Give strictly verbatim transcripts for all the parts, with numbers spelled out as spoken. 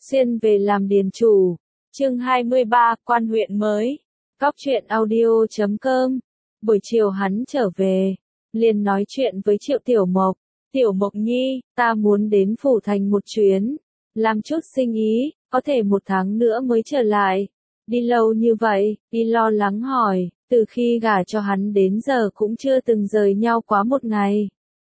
Xuyên về làm điền chủ. Chương hai mươi ba, quan huyện mới. Góc truyện audio chấm com. Buổi chiều hắn trở về, liền nói chuyện với Triệu Tiểu Mộc. Tiểu Mộc nhi, ta muốn đến phủ thành một chuyến, làm chút sinh ý, có thể một tháng nữa mới trở lại. Đi lâu như vậy, đi lo lắng hỏi, từ khi gả cho hắn đến giờ cũng chưa từng rời nhau quá một ngày.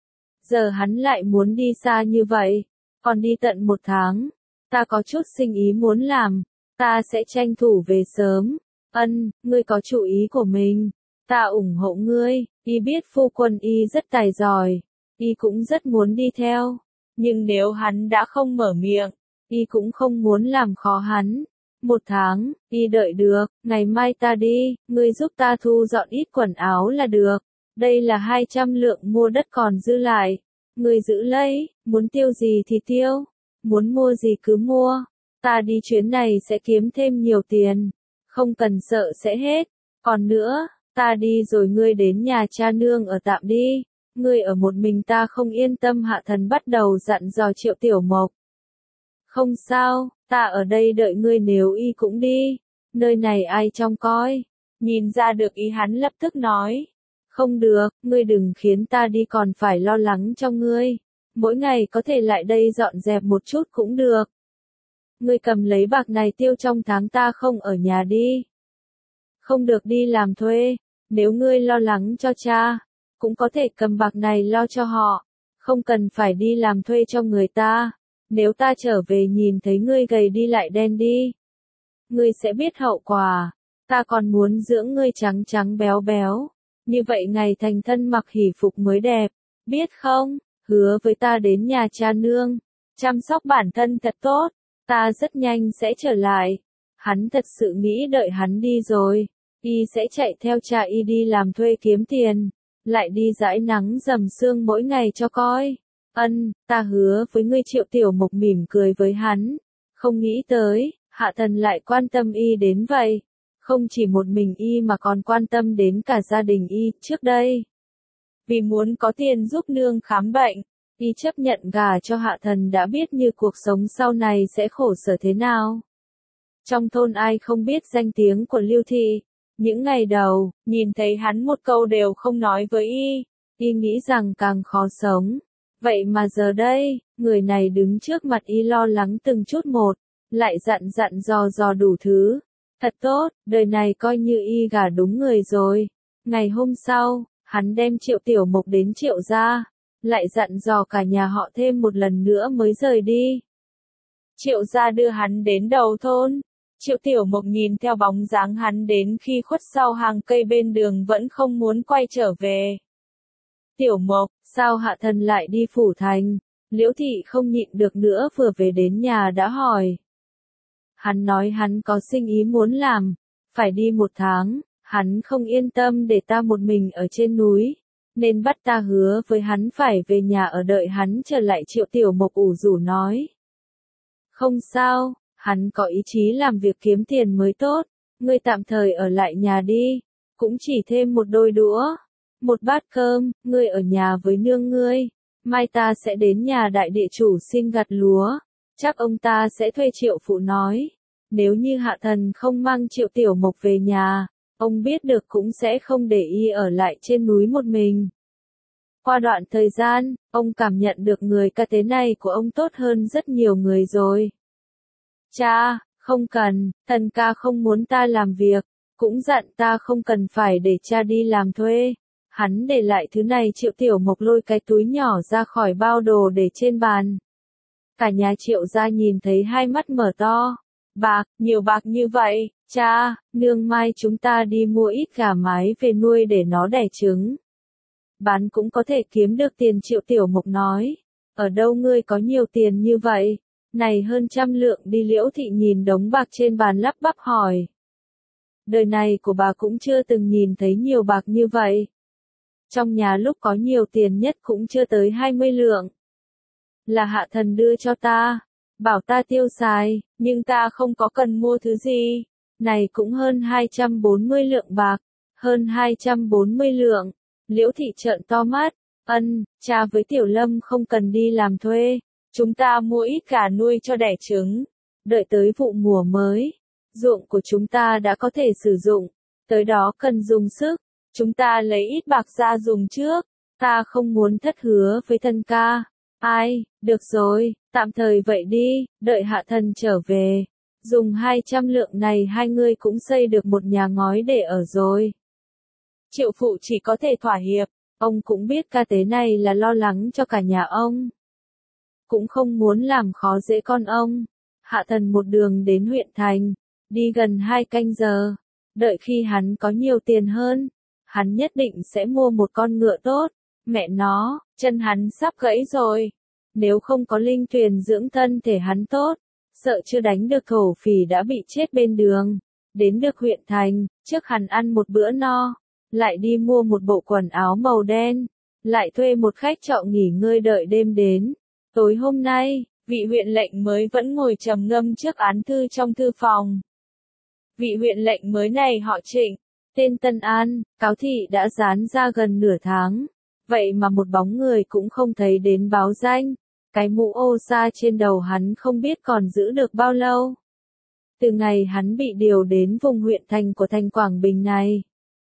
Giờ hắn lại muốn đi xa như vậy, còn đi tận một tháng. Ta có chút sinh ý muốn làm, ta sẽ tranh thủ về sớm. Ân, ngươi có chủ ý của mình, ta ủng hộ ngươi. Y biết phu quân Y rất tài giỏi, Y cũng rất muốn đi theo, nhưng nếu hắn đã không mở miệng, Y cũng không muốn làm khó hắn. Một tháng, Y đợi được, ngày mai ta đi, ngươi giúp ta thu dọn ít quần áo là được. Đây là hai trăm lượng mua đất còn dư lại, ngươi giữ lấy, muốn tiêu gì thì tiêu, muốn mua gì cứ mua. Ta đi chuyến này sẽ kiếm thêm nhiều tiền, không cần sợ sẽ hết. Còn nữa, ta đi rồi ngươi đến nhà cha nương ở tạm đi, ngươi ở một mình ta không yên tâm. Hạ Thần bắt đầu dặn dò Triệu Tiểu Mộc. Không sao, ta ở đây đợi ngươi, nếu Y cũng đi, nơi này ai trông coi. Nhìn ra được ý hắn lập tức nói, không được, ngươi đừng khiến ta đi còn phải lo lắng cho ngươi, mỗi ngày có thể lại đây dọn dẹp một chút cũng được. Ngươi cầm lấy bạc này tiêu trong tháng ta không ở nhà đi. Không được đi làm thuê, nếu ngươi lo lắng cho cha, cũng có thể cầm bạc này lo cho họ, không cần phải đi làm thuê cho người ta. Nếu ta trở về nhìn thấy ngươi gầy đi lại đen đi, ngươi sẽ biết hậu quả. Ta còn muốn dưỡng ngươi trắng trắng béo béo, như vậy ngày thành thân mặc hỷ phục mới đẹp, biết không? Hứa với ta đến nhà cha nương, chăm sóc bản thân thật tốt, ta rất nhanh sẽ trở lại. Hắn thật sự nghĩ đợi hắn đi rồi, Y sẽ chạy theo cha Y đi làm thuê kiếm tiền, lại đi dãi nắng dầm sương mỗi ngày cho coi. Ân, ta hứa với ngươi. Triệu Tiểu Mộc mỉm cười với hắn, không nghĩ tới, Hạ Thần lại quan tâm Y đến vậy. Không chỉ một mình Y mà còn quan tâm đến cả gia đình Y. Trước đây, vì muốn có tiền giúp nương khám bệnh, Y chấp nhận gả cho Hạ Thần, đã biết như cuộc sống sau này sẽ khổ sở thế nào. Trong thôn ai không biết danh tiếng của Lưu Thị. Những ngày đầu, nhìn thấy hắn một câu đều không nói với Y, Y nghĩ rằng càng khó sống. Vậy mà giờ đây, người này đứng trước mặt Y lo lắng từng chút một, lại dặn dặn dò dò đủ thứ. Thật tốt, đời này coi như Y gả đúng người rồi. Ngày hôm sau, hắn đem Triệu Tiểu Mộc đến Triệu gia, lại dặn dò cả nhà họ thêm một lần nữa mới rời đi. Triệu gia đưa hắn đến đầu thôn. Triệu Tiểu Mộc nhìn theo bóng dáng hắn đến khi khuất sau hàng cây bên đường vẫn không muốn quay trở về. Tiểu Mộc, sao Hạ Thần lại đi phủ thành? Liễu Thị không nhịn được nữa, vừa về đến nhà đã hỏi. Hắn nói hắn có sinh ý muốn làm, phải đi một tháng, hắn không yên tâm để ta một mình ở trên núi, nên bắt ta hứa với hắn phải về nhà ở đợi hắn trở lại. Triệu Tiểu Mộc ủ rũ nói. Không sao, hắn có ý chí làm việc kiếm tiền mới tốt, ngươi tạm thời ở lại nhà đi, cũng chỉ thêm một đôi đũa, một bát cơm, ngươi ở nhà với nương ngươi, mai ta sẽ đến nhà đại địa chủ xin gặt lúa, chắc ông ta sẽ thuê. Triệu Phụ nói, nếu như Hạ Thần không mang Triệu Tiểu Mộc về nhà, ông biết được cũng sẽ không để Y ở lại trên núi một mình. Qua đoạn thời gian, ông cảm nhận được người ca tế này của ông tốt hơn rất nhiều người rồi. Cha, không cần, Thần ca không muốn ta làm việc, cũng dặn ta không cần phải để cha đi làm thuê. Hắn để lại thứ này. Triệu Tiểu Mộc lôi cái túi nhỏ ra khỏi bao đồ để trên bàn. Cả nhà Triệu gia nhìn thấy hai mắt mở to. Bạc, nhiều bạc như vậy, cha, nương mai chúng ta đi mua ít gà mái về nuôi để nó đẻ trứng. Bán cũng có thể kiếm được tiền. Triệu Tiểu Mộc nói, ở đâu ngươi có nhiều tiền như vậy? Này hơn trăm lượng đi. Liễu Thị nhìn đống bạc trên bàn lắp bắp hỏi. Đời này của bà cũng chưa từng nhìn thấy nhiều bạc như vậy. Trong nhà lúc có nhiều tiền nhất cũng chưa tới hai mươi lượng. Là Hạ Thần đưa cho ta, bảo ta tiêu xài, nhưng ta không có cần mua thứ gì. Này cũng hơn hai trăm bốn mươi lượng bạc, hơn hai trăm bốn mươi lượng. Liễu Thị trợn to mắt, ân, cha với Tiểu Lâm không cần đi làm thuê, chúng ta mua ít gà nuôi cho đẻ trứng. đợi tới vụ mùa mới, ruộng của chúng ta đã có thể sử dụng, tới đó cần dùng sức, chúng ta lấy ít bạc ra dùng trước, ta không muốn thất hứa với thân ca. Ai, được rồi, tạm thời vậy đi, đợi hạ thần trở về, dùng hai trăm lượng này hai ngươi cũng xây được một nhà ngói để ở rồi. Triệu phụ chỉ có thể thỏa hiệp, ông cũng biết ca tế này là lo lắng cho cả nhà ông. Cũng không muốn làm khó dễ con ông. Hạ thần một đường đến huyện thành, đi gần hai canh giờ, đợi khi hắn có nhiều tiền hơn, hắn nhất định sẽ mua một con ngựa tốt. Mẹ nó, chân hắn sắp gãy rồi. Nếu không có linh tuyền dưỡng thân thể hắn tốt, sợ chưa đánh được thổ phỉ đã bị chết bên đường. Đến được huyện thành, trước hắn ăn một bữa no, lại đi mua một bộ quần áo màu đen, lại thuê một khách trọ nghỉ ngơi đợi đêm đến. Tối hôm nay, vị huyện lệnh mới vẫn ngồi trầm ngâm trước án thư trong thư phòng. Vị huyện lệnh mới này họ Trịnh, tên Tân An, cáo thị đã dán ra gần nửa tháng. Vậy mà một bóng người cũng không thấy đến báo danh, cái mũ ô sa trên đầu hắn không biết còn giữ được bao lâu. Từ ngày hắn bị điều đến vùng huyện thành của thành Quảng Bình này,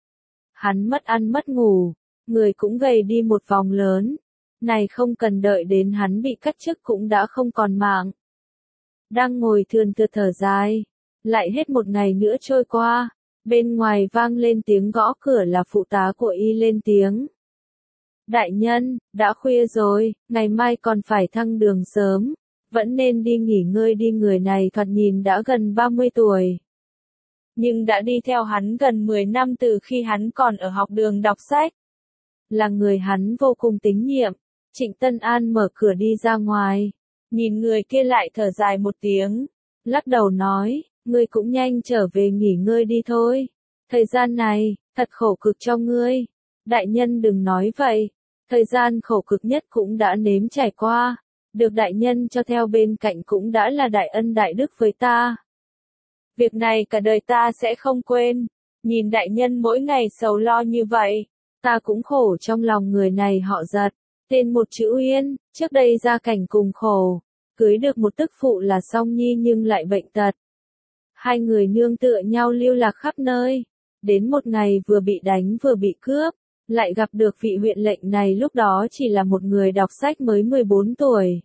hắn mất ăn mất ngủ, người cũng gầy đi một vòng lớn, này không cần đợi đến hắn bị cắt chức cũng đã không còn mạng. Đang ngồi thườn thượt thở dài, lại hết một ngày nữa trôi qua, bên ngoài vang lên tiếng gõ cửa là phụ tá của y lên tiếng. Đại nhân, đã khuya rồi, ngày mai còn phải thăng đường sớm, vẫn nên đi nghỉ ngơi đi. Người này thoạt nhìn đã gần ba mươi tuổi. Nhưng đã đi theo hắn gần mười năm từ khi hắn còn ở học đường đọc sách. Là người hắn vô cùng tín nhiệm. Trịnh Tân An mở cửa đi ra ngoài, nhìn người kia lại thở dài một tiếng, lắc đầu nói, ngươi cũng nhanh trở về nghỉ ngơi đi thôi. Thời gian này, thật khổ cực cho ngươi. Đại nhân đừng nói vậy, thời gian khổ cực nhất cũng đã nếm trải qua, được đại nhân cho theo bên cạnh cũng đã là đại ân đại đức với ta. Việc này cả đời ta sẽ không quên, nhìn đại nhân mỗi ngày sầu lo như vậy, ta cũng khổ trong lòng. Người này họ Giật, tên một chữ Uyên, trước đây gia cảnh cùng khổ, cưới được một tức phụ là Song Nhi nhưng lại bệnh tật. Hai người nương tựa nhau lưu lạc khắp nơi, đến một ngày vừa bị đánh vừa bị cướp. Lại gặp được vị huyện lệnh này lúc đó chỉ là một người đọc sách mới mười bốn tuổi.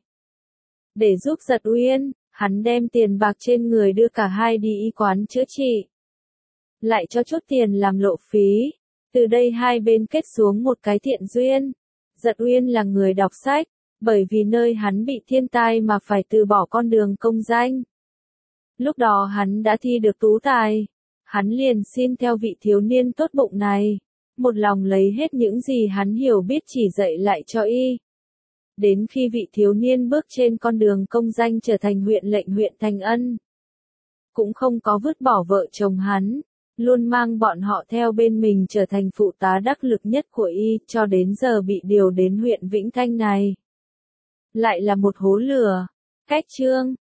Để giúp Giật Uyên, hắn đem tiền bạc trên người đưa cả hai đi y quán chữa trị. Lại cho chút tiền làm lộ phí. Từ đây hai bên kết xuống một cái thiện duyên. Giật Uyên là người đọc sách, bởi vì nơi hắn bị thiên tai mà phải từ bỏ con đường công danh. Lúc đó hắn đã thi được tú tài. Hắn liền xin theo vị thiếu niên tốt bụng này. Một lòng lấy hết những gì hắn hiểu biết chỉ dạy lại cho y. Đến khi vị thiếu niên bước trên con đường công danh trở thành huyện lệnh huyện Thành Ân, cũng không có vứt bỏ vợ chồng hắn, luôn mang bọn họ theo bên mình trở thành phụ tá đắc lực nhất của y, cho đến giờ bị điều đến huyện Vĩnh Thanh này. Lại là một hố lửa. Cách chương